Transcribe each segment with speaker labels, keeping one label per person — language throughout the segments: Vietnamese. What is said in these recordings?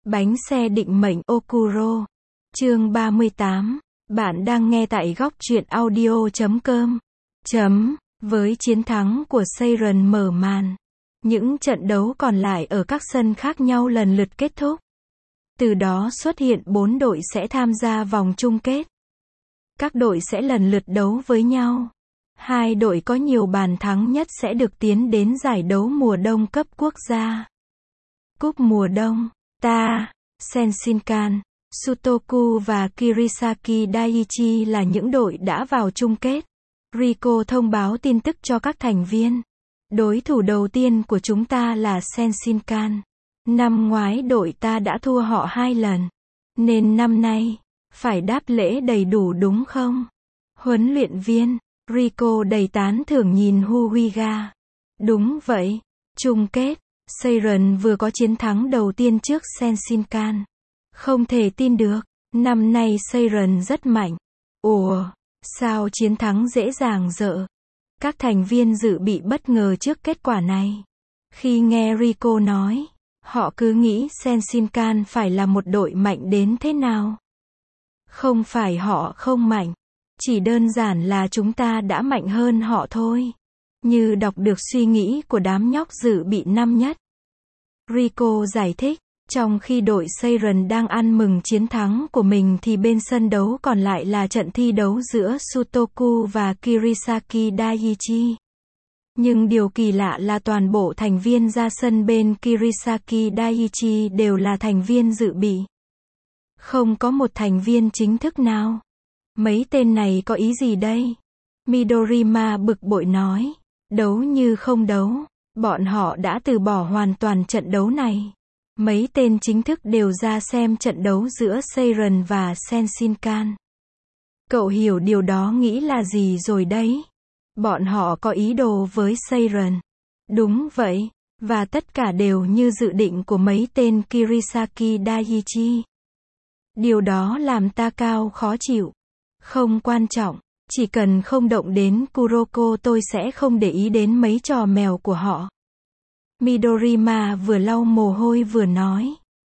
Speaker 1: Bánh xe định mệnh Okuro. Chương 38. Bạn đang nghe tại góc truyện audio.com. Với chiến thắng của Seiran mở màn, những trận đấu còn lại ở các sân khác nhau lần lượt kết thúc. Từ đó xuất hiện 4 đội sẽ tham gia vòng chung kết. Các đội sẽ lần lượt đấu với nhau. 2 đội có nhiều bàn thắng nhất sẽ được tiến đến giải đấu mùa đông cấp quốc gia. Cúp mùa đông, Senshinkan, Sutoku và Kirisaki Daiichi là những đội đã vào chung kết. Rico thông báo tin tức cho các thành viên. Đối thủ đầu tiên của chúng ta là Senshinkan. Năm ngoái đội ta đã thua họ 2 lần. Nên năm nay, phải đáp lễ đầy đủ đúng không? Huấn luyện viên, Rico đầy tán thưởng nhìn Huiga. Đúng vậy. Chung kết, Seiran vừa có chiến thắng đầu tiên trước Senshinkan. Không thể tin được, năm nay Seiran rất mạnh. Ủa, sao chiến thắng dễ dàng dợ? Các thành viên dự bị bất ngờ trước kết quả này. Khi nghe Rico nói, họ cứ nghĩ Senshinkan phải là một đội mạnh đến thế nào. Không phải họ không mạnh, chỉ đơn giản là chúng ta đã mạnh hơn họ thôi. Như đọc được suy nghĩ của đám nhóc dự bị năm nhất. Rico giải thích, trong khi đội Seiran đang ăn mừng chiến thắng của mình thì bên sân đấu còn lại là trận thi đấu giữa Sutoku và Kirisaki Daiichi. Nhưng điều kỳ lạ là toàn bộ thành viên ra sân bên Kirisaki Daiichi đều là thành viên dự bị. Không có một thành viên chính thức nào. Mấy tên này có ý gì đây? Midorima bực bội nói. Đấu như không đấu. Bọn họ đã từ bỏ hoàn toàn trận đấu này. Mấy tên chính thức đều ra xem trận đấu giữa Seiran và Senshinkan. Cậu hiểu điều đó nghĩ là gì rồi đấy. Bọn họ có ý đồ với Seiran. Đúng vậy. Và tất cả đều như dự định của mấy tên Kirisaki Daiichi. Điều đó làm Takao khó chịu. Không quan trọng. Chỉ cần không động đến Kuroko tôi sẽ không để ý đến mấy trò mèo của họ. Midorima vừa lau mồ hôi vừa nói.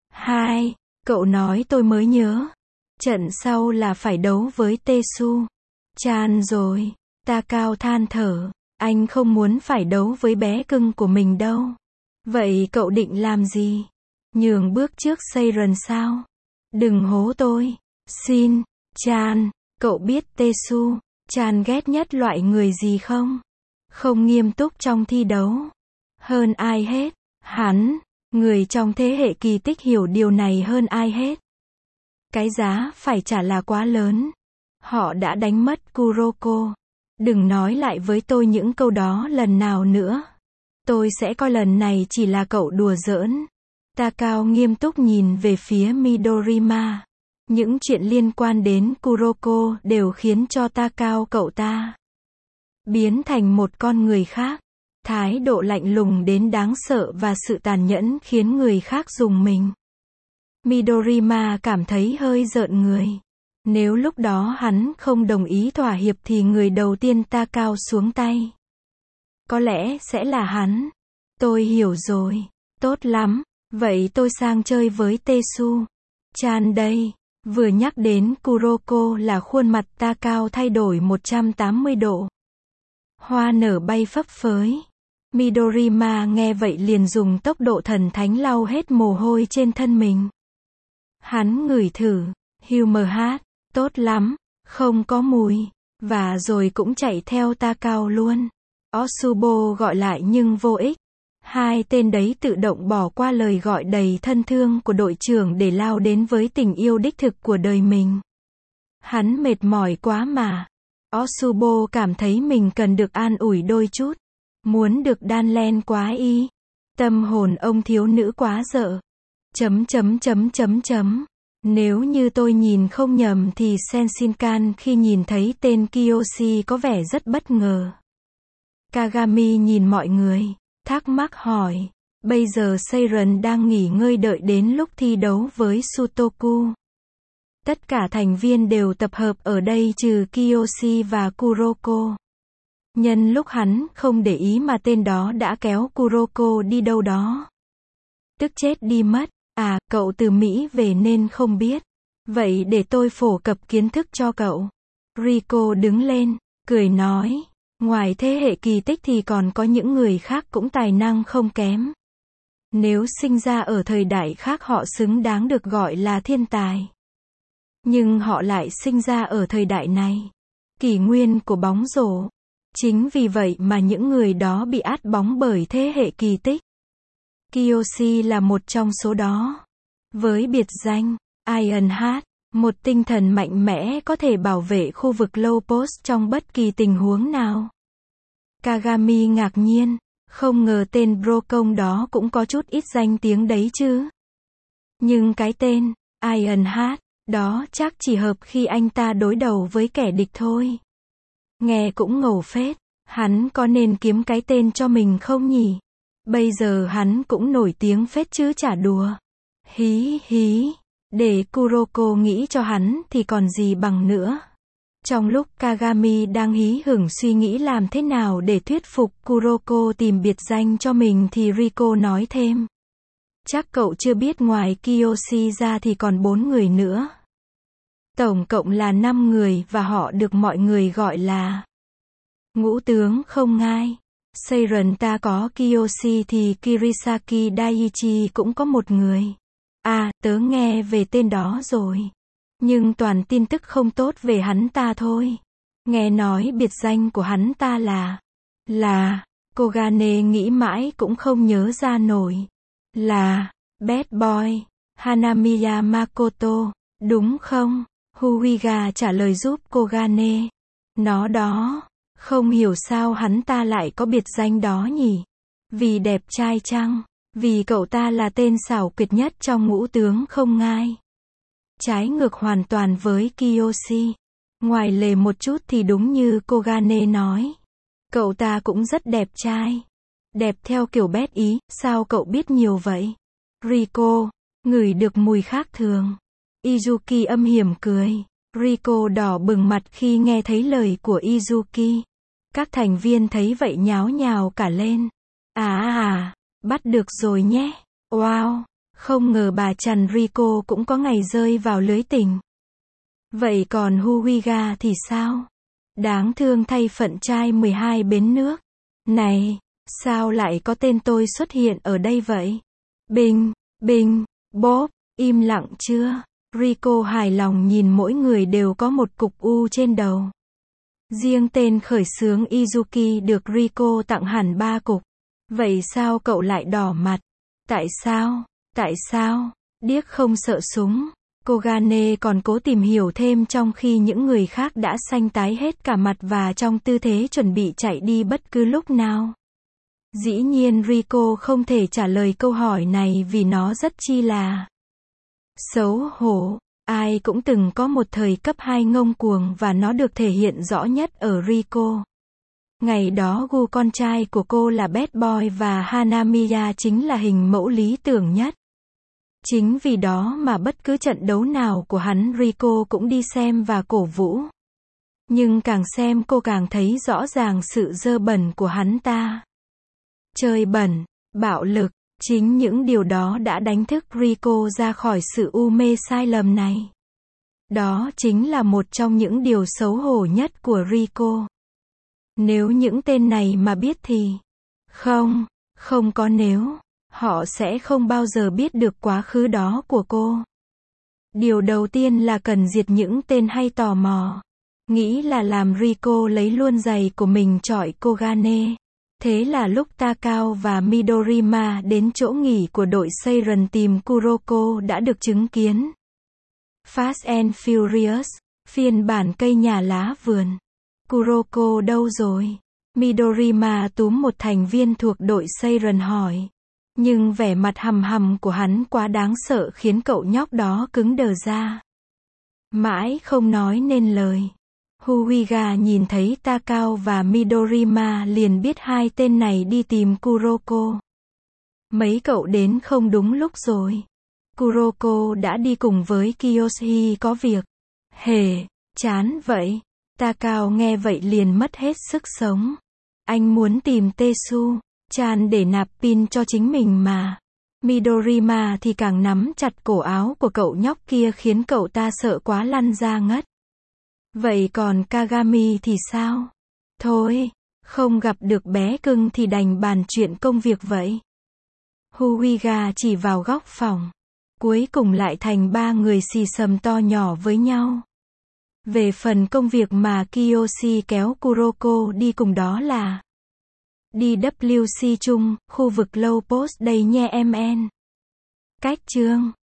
Speaker 1: Cậu nói tôi mới nhớ. Trận sau là phải đấu với Tetsu Chan rồi. Takao than thở. Anh không muốn phải đấu với bé cưng của mình đâu. Vậy cậu định làm gì? Nhường bước trước Seiran sao? Đừng hố tôi. Xin, Chan, cậu biết Tetsu Chan ghét nhất loại người gì không? Không nghiêm túc trong thi đấu. Hơn ai hết, hắn, người trong thế hệ kỳ tích hiểu điều này hơn ai hết. Cái giá phải trả là quá lớn. Họ đã đánh mất Kuroko. Đừng nói lại với tôi những câu đó lần nào nữa. Tôi sẽ coi lần này chỉ là cậu đùa giỡn. Takao nghiêm túc nhìn về phía Midorima. Những chuyện liên quan đến Kuroko đều khiến cho Takao cậu ta biến thành một con người khác. Thái độ lạnh lùng đến đáng sợ và sự tàn nhẫn khiến người khác rùng mình. Midorima cảm thấy hơi rợn người. Nếu lúc đó hắn không đồng ý thỏa hiệp thì người đầu tiên Takao xuống tay có lẽ sẽ là hắn. Tôi hiểu rồi. Tốt lắm. Vậy tôi sang chơi với Tetsu Chan đây. Vừa nhắc đến Kuroko là khuôn mặt Takao thay đổi 180 độ. Hoa nở bay phấp phới. Midorima nghe vậy liền dùng tốc độ thần thánh lau hết mồ hôi trên thân mình. Hắn ngửi thử. Humor hát. Tốt lắm. Không có mùi. Và rồi cũng chạy theo Takao luôn. Otsubo gọi lại nhưng vô ích. Hai tên đấy tự động bỏ qua lời gọi đầy thân thương của đội trưởng để lao đến với tình yêu đích thực của đời mình. Hắn mệt mỏi quá mà. Otsubo cảm thấy mình cần được an ủi đôi chút. Muốn được đan len quá y. Tâm hồn ông thiếu nữ quá dợ. Nếu như tôi nhìn không nhầm thì Senshinkan khi nhìn thấy tên Kiyoshi có vẻ rất bất ngờ. Kagami nhìn mọi người, thắc mắc hỏi. Bây giờ Seiran đang nghỉ ngơi đợi đến lúc thi đấu với Sutoku. Tất cả thành viên đều tập hợp ở đây trừ Kiyoshi và Kuroko. Nhân lúc hắn không để ý mà tên đó đã kéo Kuroko đi đâu đó. Tức chết đi mất. À, cậu từ Mỹ về nên không biết. Vậy để tôi phổ cập kiến thức cho cậu. Rico đứng lên, cười nói. Ngoài thế hệ kỳ tích thì còn có những người khác cũng tài năng không kém. Nếu sinh ra ở thời đại khác họ xứng đáng được gọi là thiên tài. Nhưng họ lại sinh ra ở thời đại này. Kỷ nguyên của bóng rổ. Chính vì vậy mà những người đó bị át bóng bởi thế hệ kỳ tích. Kiyoshi là một trong số đó. Với biệt danh Ironheart, một tinh thần mạnh mẽ có thể bảo vệ khu vực low post trong bất kỳ tình huống nào. Kagami ngạc nhiên, không ngờ tên Brocon đó cũng có chút ít danh tiếng đấy chứ. Nhưng cái tên Ironheart đó chắc chỉ hợp khi anh ta đối đầu với kẻ địch thôi. Nghe cũng ngầu phết, hắn có nên kiếm cái tên cho mình không nhỉ? Bây giờ hắn cũng nổi tiếng phết chứ chả đùa. Hí hí, để Kuroko nghĩ cho hắn thì còn gì bằng nữa. Trong lúc Kagami đang hí hửng suy nghĩ làm thế nào để thuyết phục Kuroko tìm biệt danh cho mình thì Rico nói thêm. Chắc cậu chưa biết ngoài Kiyoshi ra thì còn 4 người nữa. Tổng cộng là 5 người và họ được mọi người gọi là ngũ tướng không ngai. Seiren ta có Kiyoshi thì Kirisaki Daiichi cũng có một người. À, tớ nghe về tên đó rồi. Nhưng toàn tin tức không tốt về hắn ta thôi. Nghe nói biệt danh của hắn ta là, Kogane nghĩ mãi cũng không nhớ ra nổi. Là, Bad Boy, Hanamiya Makoto, đúng không? Huiga trả lời giúp Kogane. Nó đó, không hiểu sao hắn ta lại có biệt danh đó nhỉ? Vì đẹp trai chăng? Vì cậu ta là tên xảo quyệt nhất trong ngũ tướng không ngai. Trái ngược hoàn toàn với Kiyoshi. Ngoài lề một chút thì đúng như Kogane nói. Cậu ta cũng rất đẹp trai. Đẹp theo kiểu bét ý, sao cậu biết nhiều vậy? Rico, ngửi được mùi khác thường. Izuki âm hiểm cười. Rico đỏ bừng mặt khi nghe thấy lời của Izuki. Các thành viên thấy vậy nháo nhào cả lên. Bắt được rồi nhé. Wow, không ngờ bà chằn Rico cũng có ngày rơi vào lưới tình. Vậy còn Huiga thì sao? Đáng thương thay phận trai 12 bến nước. Này, sao lại có tên tôi xuất hiện ở đây vậy? Bình, Bob, im lặng chưa? Rico hài lòng nhìn mỗi người đều có một cục u trên đầu. Riêng tên khởi xướng Izuki được Rico tặng hẳn 3 cục. Vậy sao cậu lại đỏ mặt? Tại sao? Điếc không sợ súng. Kogane còn cố tìm hiểu thêm trong khi những người khác đã xanh tái hết cả mặt và trong tư thế chuẩn bị chạy đi bất cứ lúc nào. Dĩ nhiên Rico không thể trả lời câu hỏi này vì nó rất chi là xấu hổ. Ai cũng từng có một thời cấp 2 ngông cuồng và nó được thể hiện rõ nhất ở Rico. Ngày đó gu con trai của cô là Bad Boy và Hanamiya chính là hình mẫu lý tưởng nhất. Chính vì đó mà bất cứ trận đấu nào của hắn Rico cũng đi xem và cổ vũ. Nhưng càng xem cô càng thấy rõ ràng sự dơ bẩn của hắn ta. Chơi bẩn, bạo lực, chính những điều đó đã đánh thức Rico ra khỏi sự u mê sai lầm này. Đó chính là một trong những điều xấu hổ nhất của Rico. Nếu những tên này mà biết thì... Không có nếu. Họ sẽ không bao giờ biết được quá khứ đó của cô. Điều đầu tiên là cần diệt những tên hay tò mò. Nghĩ là làm Rico lấy luôn giày của mình chọi Kogane. Thế là lúc Takao và Midorima đến chỗ nghỉ của đội Seiren tìm Kuroko đã được chứng kiến. Fast and Furious, phiên bản cây nhà lá vườn. Kuroko đâu rồi? Midorima túm một thành viên thuộc đội Seiren hỏi. Nhưng vẻ mặt hầm hầm của hắn quá đáng sợ khiến cậu nhóc đó cứng đờ ra. Mãi không nói nên lời. Huiga nhìn thấy Takao và Midorima liền biết hai tên này đi tìm Kuroko. Mấy cậu đến không đúng lúc rồi. Kuroko đã đi cùng với Kiyoshi có việc. Hề, chán vậy. Takao nghe vậy liền mất hết sức sống. Anh muốn tìm Tetsu chan để nạp pin cho chính mình mà. Midorima thì càng nắm chặt cổ áo của cậu nhóc kia khiến cậu ta sợ quá lăn ra ngất. Vậy còn Kagami thì sao? Thôi, không gặp được bé cưng thì đành bàn chuyện công việc vậy. Huiga chỉ vào góc phòng. Cuối cùng lại thành ba người xì xầm to nhỏ với nhau. Về phần công việc mà Kiyoshi kéo Kuroko đi cùng đó là đi WC chung, khu vực low post đây nhe em en. Cách chương